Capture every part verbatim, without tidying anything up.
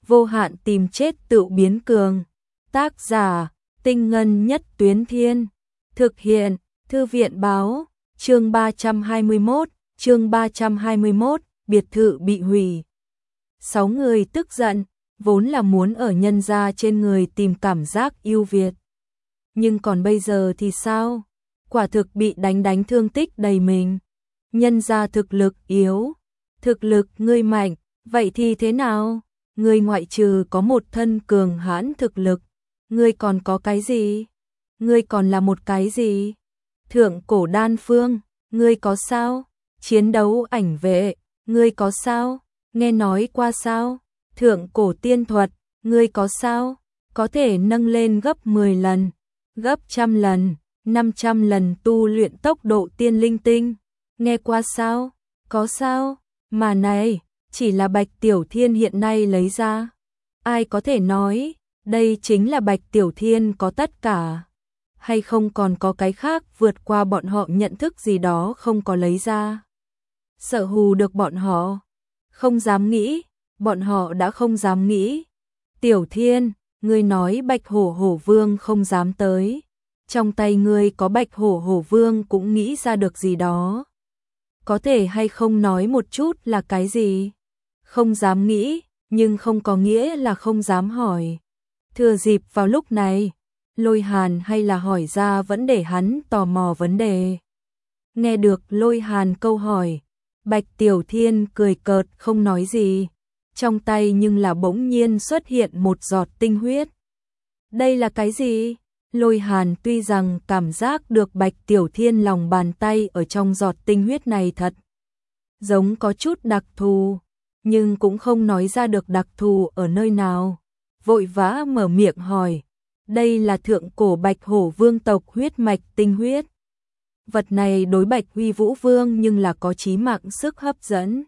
vô hạn tìm chết tự biến cường. Tác giả, Tinh Ngân Nhất Tuyến Thiên. Thực hiện, Thư viện Báo. Chương ba trăm hai mươi mốt, chương ba trăm hai mươi mốt, biệt thự bị hủy. Sáu người tức giận, vốn là muốn ở nhân gia trên người tìm cảm giác ưu việt. Nhưng còn bây giờ thì sao? Quả thực bị đánh đánh thương tích đầy mình. Nhân gia thực lực yếu, thực lực ngươi mạnh, vậy thì thế nào? Ngươi ngoại trừ có một thân cường hãn thực lực, ngươi còn có cái gì? Ngươi còn là một cái gì? Thượng cổ đan phương, ngươi có sao? Chiến đấu ảnh vệ, ngươi có sao? Nghe nói qua sao? Thượng cổ tiên thuật, ngươi có sao? Có thể nâng lên gấp mười lần, gấp trăm lần, năm trăm lần tu luyện tốc độ tiên linh tinh. Nghe qua sao? Có sao? Mà này, chỉ là Bạch Tiểu Thiên hiện nay lấy ra. Ai có thể nói, đây chính là Bạch Tiểu Thiên có tất cả? Hay không còn có cái khác vượt qua bọn họ nhận thức gì đó không có lấy ra? Sợ hù được bọn họ? Không dám nghĩ, bọn họ đã không dám nghĩ. Tiểu Thiên, ngươi nói Bạch Hổ Hổ Vương không dám tới. Trong tay ngươi có Bạch Hổ Hổ Vương cũng nghĩ ra được gì đó. Có thể hay không nói một chút là cái gì? Không dám nghĩ, nhưng không có nghĩa là không dám hỏi. Thừa dịp vào lúc này, Lôi Hàn hay là hỏi ra vẫn để hắn tò mò vấn đề. Nghe được Lôi Hàn câu hỏi, Bạch Tiểu Thiên cười cợt không nói gì. Trong tay nhưng là bỗng nhiên xuất hiện một giọt tinh huyết. Đây là cái gì? Lôi Hàn tuy rằng cảm giác được Bạch Tiểu Thiên lòng bàn tay ở trong giọt tinh huyết này thật giống có chút đặc thù, nhưng cũng không nói ra được đặc thù ở nơi nào. Vội vã mở miệng hỏi, đây là thượng cổ Bạch Hổ Vương tộc huyết mạch tinh huyết. Vật này đối Bạch Huy Vũ Vương nhưng là có chí mạng sức hấp dẫn.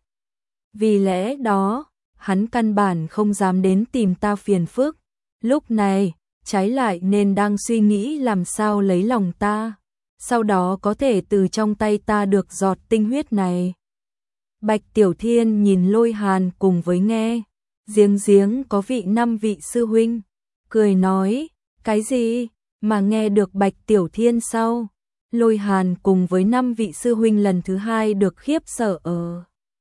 Vì lẽ đó, hắn căn bản không dám đến tìm ta phiền phức. Lúc này, trái lại nên đang suy nghĩ làm sao lấy lòng ta, sau đó có thể từ trong tay ta được giọt tinh huyết này. Bạch Tiểu Thiên nhìn Lôi Hàn cùng với nghe, giếng giếng có vị năm vị sư huynh, cười nói, cái gì, mà nghe được Bạch Tiểu Thiên sau. Lôi Hàn cùng với năm vị sư huynh lần thứ hai được khiếp sợ ở.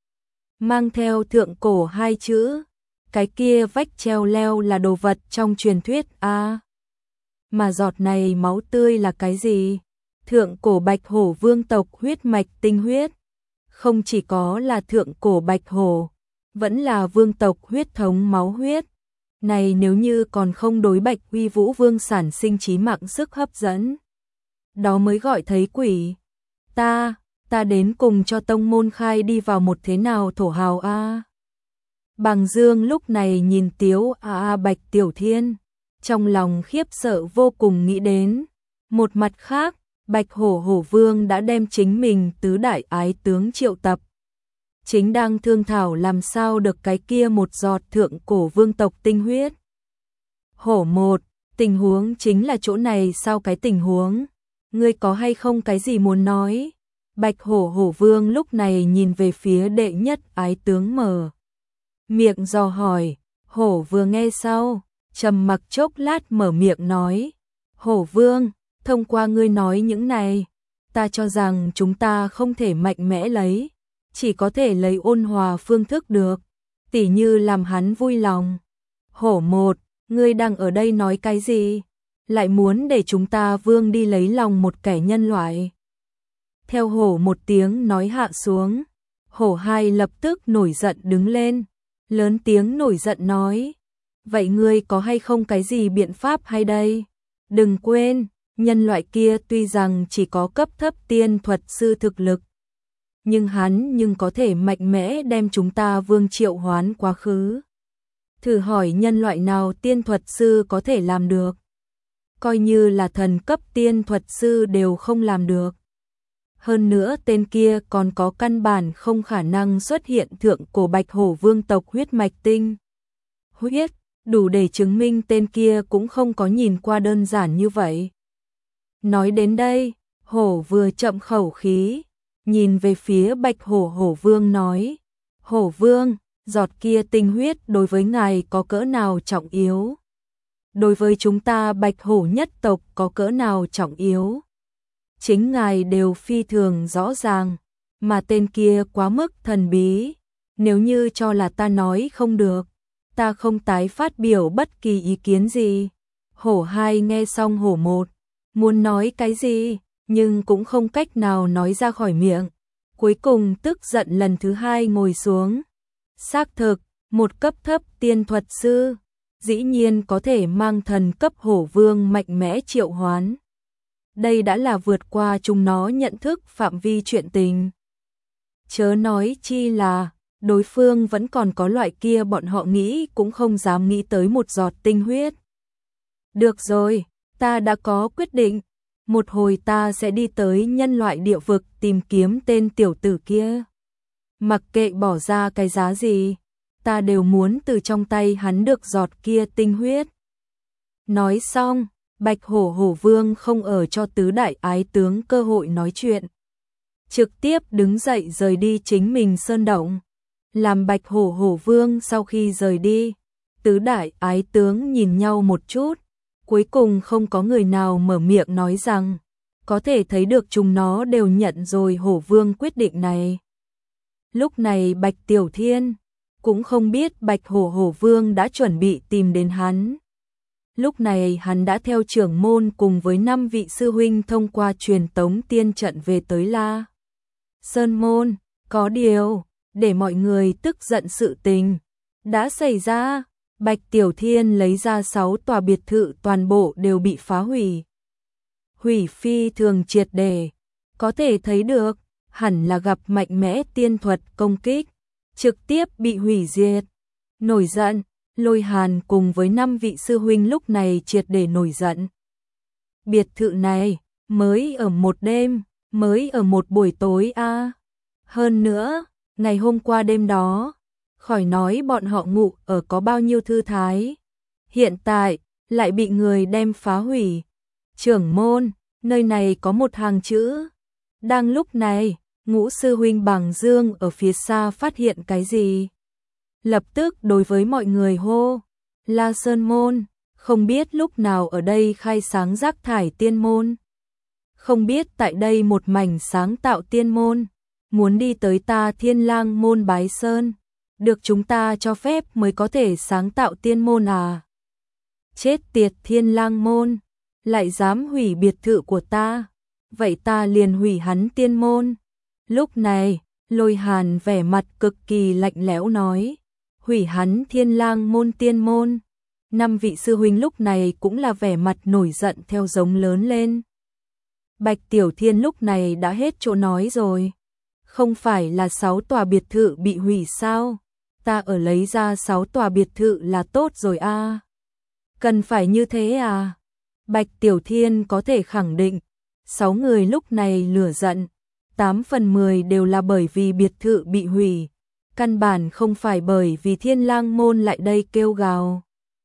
Mang theo thượng cổ hai chữ, cái kia vách treo leo là đồ vật trong truyền thuyết a. À, mà giọt này máu tươi là cái gì? Thượng cổ Bạch Hổ Vương tộc huyết mạch tinh huyết. Không chỉ có là thượng cổ Bạch Hổ, vẫn là vương tộc huyết thống máu huyết. Này nếu như còn không đối Bạch Huy Vũ Vương sản sinh chí mạng sức hấp dẫn, đó mới gọi thấy quỷ. Ta, ta đến cùng cho tông môn khai đi vào một thế nào thổ hào a. À. Bằng Dương lúc này nhìn Tiếu a a Bạch Tiểu Thiên, trong lòng khiếp sợ vô cùng nghĩ đến. Một mặt khác, Bạch Hổ Hổ Vương đã đem chính mình tứ đại ái tướng triệu tập. Chính đang thương thảo làm sao được cái kia một giọt thượng cổ vương tộc tinh huyết. Hổ một, tình huống chính là chỗ này sao cái tình huống? Ngươi có hay không cái gì muốn nói? Bạch Hổ Hổ Vương lúc này nhìn về phía đệ nhất ái tướng mở miệng dò hỏi. Hổ vừa nghe sau, trầm mặc chốc lát mở miệng nói, Hổ Vương, thông qua ngươi nói những này, ta cho rằng chúng ta không thể mạnh mẽ lấy, chỉ có thể lấy ôn hòa phương thức được, tỉ như làm hắn vui lòng. Hổ một, ngươi đang ở đây nói cái gì? Lại muốn để chúng ta vương đi lấy lòng một kẻ nhân loại. Theo hổ một tiếng nói hạ xuống, hổ hai lập tức nổi giận đứng lên, lớn tiếng nổi giận nói, vậy ngươi có hay không cái gì biện pháp hay đây? Đừng quên, nhân loại kia tuy rằng chỉ có cấp thấp tiên thuật sư thực lực, nhưng hắn nhưng có thể mạnh mẽ đem chúng ta vương triệu hoán quá khứ. Thử hỏi nhân loại nào tiên thuật sư có thể làm được? Coi như là thần cấp tiên thuật sư đều không làm được. Hơn nữa tên kia còn có căn bản không khả năng xuất hiện thượng cổ Bạch Hổ Vương tộc huyết mạch tinh huyết, đủ để chứng minh tên kia cũng không có nhìn qua đơn giản như vậy. Nói đến đây, hổ vừa chậm khẩu khí, nhìn về phía Bạch Hổ Hổ Vương nói, Hổ Vương, giọt kia tinh huyết đối với ngài có cỡ nào trọng yếu? Đối với chúng ta Bạch Hổ nhất tộc có cỡ nào trọng yếu? Chính ngài đều phi thường rõ ràng, mà tên kia quá mức thần bí. Nếu như cho là ta nói không được, ta không tái phát biểu bất kỳ ý kiến gì. Hổ hai nghe xong hổ một, muốn nói cái gì, nhưng cũng không cách nào nói ra khỏi miệng. Cuối cùng tức giận lần thứ hai ngồi xuống. Xác thực, một cấp thấp tiên thuật sư, dĩ nhiên có thể mang thần cấp hổ vương mạnh mẽ triệu hoán. Đây đã là vượt qua chúng nó nhận thức phạm vi chuyện tình. Chớ nói chi là, đối phương vẫn còn có loại kia bọn họ nghĩ cũng không dám nghĩ tới một giọt tinh huyết. Được rồi, ta đã có quyết định. Một hồi ta sẽ đi tới nhân loại địa vực tìm kiếm tên tiểu tử kia. Mặc kệ bỏ ra cái giá gì, ta đều muốn từ trong tay hắn được giọt kia tinh huyết. Nói xong, Bạch Hổ Hổ Vương không ở cho tứ đại ái tướng cơ hội nói chuyện. Trực tiếp đứng dậy rời đi chính mình sơn động. Làm Bạch Hổ Hổ Vương sau khi rời đi, tứ đại ái tướng nhìn nhau một chút, cuối cùng không có người nào mở miệng nói rằng, có thể thấy được chúng nó đều nhận rồi Hổ Vương quyết định này. Lúc này Bạch Tiểu Thiên cũng không biết Bạch Hổ Hổ Vương đã chuẩn bị tìm đến hắn. Lúc này hắn đã theo trưởng môn cùng với năm vị sư huynh thông qua truyền tống tiên trận về tới La Sơn Môn. Có điều, để mọi người tức giận sự tình đã xảy ra, Bạch Tiểu Thiên lấy ra sáu tòa biệt thự toàn bộ đều bị phá hủy. Hủy phi thường triệt để, có thể thấy được, hẳn là gặp mạnh mẽ tiên thuật công kích, trực tiếp bị hủy diệt. Nổi giận, Lôi Hàn cùng với năm vị sư huynh lúc này triệt để nổi giận. Biệt thự này, mới ở một đêm, mới ở một buổi tối a. À. Hơn nữa, ngày hôm qua đêm đó, khỏi nói bọn họ ngủ ở có bao nhiêu thư thái. Hiện tại, lại bị người đem phá hủy. Trưởng môn, nơi này có một hàng chữ. Đang lúc này, Ngũ sư huynh Bằng Dương ở phía xa phát hiện cái gì? Lập tức đối với mọi người hô, La Sơn Môn, không biết lúc nào ở đây khai sáng rác thải tiên môn. Không biết tại đây một mảnh sáng tạo tiên môn, muốn đi tới ta Thiên Lang môn bái sơn, được chúng ta cho phép mới có thể sáng tạo tiên môn à? Chết tiệt Thiên Lang môn, lại dám hủy biệt thự của ta, vậy ta liền hủy hắn tiên môn. Lúc này, Lôi Hàn vẻ mặt cực kỳ lạnh lẽo nói, hủy hắn Thiên Lang môn tiên môn. Năm vị sư huynh lúc này cũng là vẻ mặt nổi giận theo giống lớn lên. Bạch Tiểu Thiên lúc này đã hết chỗ nói rồi. Không phải là sáu tòa biệt thự bị hủy sao? Ta ở lấy ra sáu tòa biệt thự là tốt rồi a. À. Cần phải như thế à? Bạch Tiểu Thiên có thể khẳng định, sáu người lúc này lửa giận, tám phần mười đều là bởi vì biệt thự bị hủy, căn bản không phải bởi vì Thiên Lang môn lại đây kêu gào.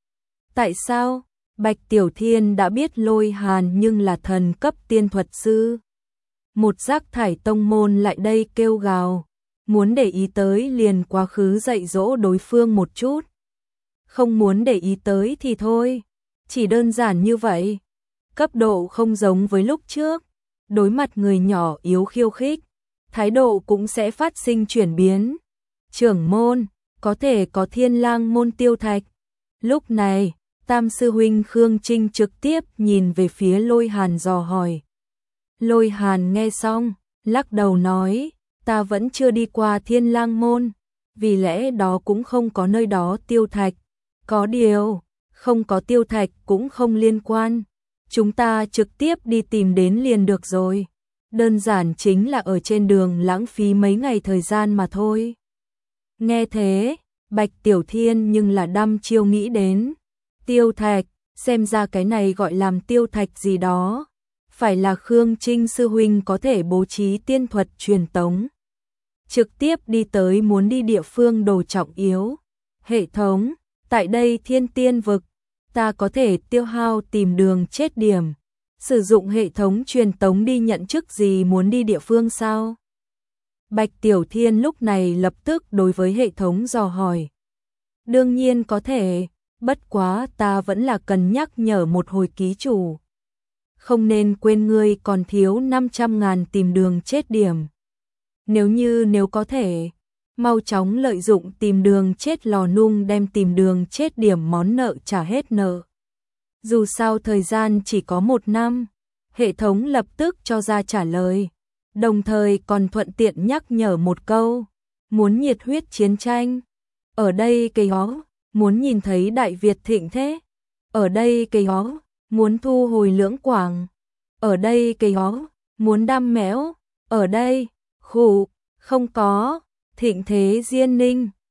Tại sao? Bạch Tiểu Thiên đã biết Lôi Hàn nhưng là thần cấp tiên thuật sư. Một rác thải tông môn lại đây kêu gào, muốn để ý tới liền quá khứ dạy dỗ đối phương một chút. Không muốn để ý tới thì thôi, chỉ đơn giản như vậy. Cấp độ không giống với lúc trước, đối mặt người nhỏ yếu khiêu khích, thái độ cũng sẽ phát sinh chuyển biến. Trưởng môn, có thể có Thiên Lang môn tiêu thạch. Lúc này, Tam sư huynh Khương Trinh trực tiếp nhìn về phía Lôi Hàn dò hỏi. Lôi Hàn nghe xong, lắc đầu nói, ta vẫn chưa đi qua Thiên Lang môn, vì lẽ đó cũng không có nơi đó tiêu thạch. Có điều, không có tiêu thạch cũng không liên quan, chúng ta trực tiếp đi tìm đến liền được rồi. Đơn giản chính là ở trên đường lãng phí mấy ngày thời gian mà thôi. Nghe thế, Bạch Tiểu Thiên nhưng là đăm chiêu nghĩ đến. Tiêu thạch, xem ra cái này gọi làm tiêu thạch gì đó. Phải là Khương Trinh sư huynh có thể bố trí tiên thuật truyền tống. Trực tiếp đi tới muốn đi địa phương đồ trọng yếu. Hệ thống, tại đây thiên tiên vực, ta có thể tiêu hao tìm đường chết điểm. Sử dụng hệ thống truyền tống đi nhận chức gì muốn đi địa phương sao? Bạch Tiểu Thiên lúc này lập tức đối với hệ thống dò hỏi. Đương nhiên có thể, bất quá ta vẫn là cần nhắc nhở một hồi ký chủ. Không nên quên ngươi còn thiếu năm trăm ngàn tìm đường chết điểm. Nếu như nếu có thể, mau chóng lợi dụng tìm đường chết lò nung đem tìm đường chết điểm món nợ trả hết nợ. Dù sao thời gian chỉ có một năm, hệ thống lập tức cho ra trả lời, đồng thời còn thuận tiện nhắc nhở một câu, muốn nhiệt huyết chiến tranh. Ở đây cây ó, muốn nhìn thấy Đại Việt thịnh thế. Ở đây cây ó, muốn thu hồi Lưỡng Quảng. Ở đây cây ó, muốn đam mẽo. Ở đây, khủ, không có, thịnh thế Diên Ninh.